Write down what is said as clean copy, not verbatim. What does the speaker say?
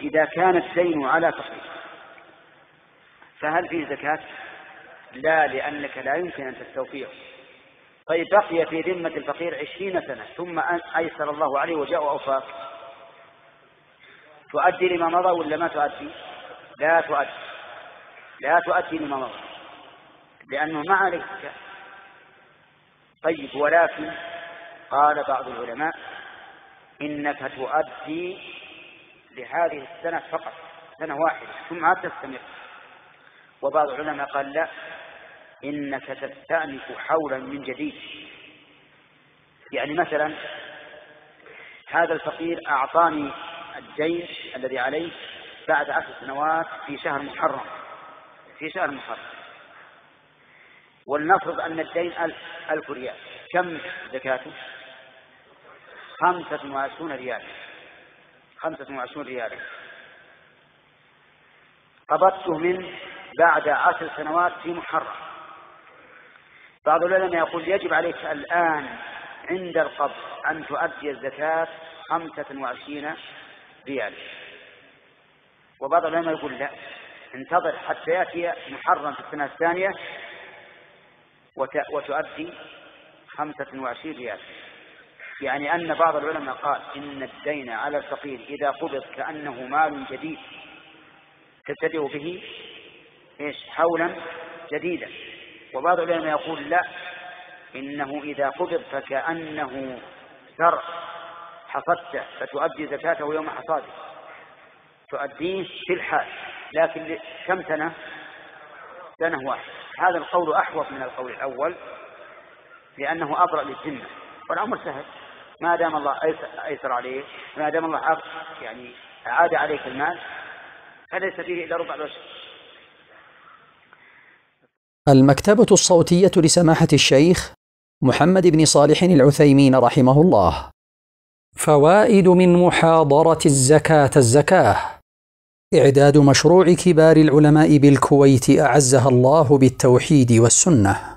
إذا كان الدين على فقير فهل فيه زكاة؟ لا، لأنك لا يمكن أن تستوفيه. طيب بقي في ذمة الفقير 20 سنة ثم أيسر الله عليه وجاء وأوفاك، تؤدي لما مضى ولا ما تؤدي؟ لا تؤدي لما مضى لأنه ما عليك زكاة. طيب ولكن قال بعض العلماء إنك تؤدي لهذه السنة فقط، سنة واحدة ثم عاد تستمر. وبعض العلماء قال لا، إنك تستأنف حولا من جديد. يعني مثلا هذا الفقير أعطاني الدين الذي عليه بعد 10 سنوات في شهر محرم، ولنفرض أن الدين 1000 ريال، كم زكاته؟ 25 ريال. 25 ريالا قبضته منه بعد 10 سنوات في محرم. بعض العلماء يقول يجب عليك الآن عند القبض أن تؤدي الزكاة 25 ريال. وبعض العلماء يقول لا، انتظر حتى يأتي محرم في السنة الثانية وتؤدي 25 ريال. يعني أن بعض العلماء قال إن الدين على الفقير إذا قبض كأنه مال جديد تبتدئ به حولا جديدا. وبعض العلماء يقول لا، إنه إذا قبض فكأنه زرع حصدته فتؤدي زكاته يوم حصاده، تؤديه في الحال، لكن كم سنة؟ سنة واحدة. هذا القول أحوط من القول الأول لأنه أبرأ للذمة، والأمر سهل ما دام الله أيسر عليه، ما دام الله يعني أعاد عليك المال فليس فيه إلا ربع العشر. المكتبة الصوتية لسماحة الشيخ محمد بن صالح العثيمين رحمه الله. فوائد من محاضرة الزكاة. إعداد مشروع كبار العلماء بالكويت أعزها الله بالتوحيد والسنة.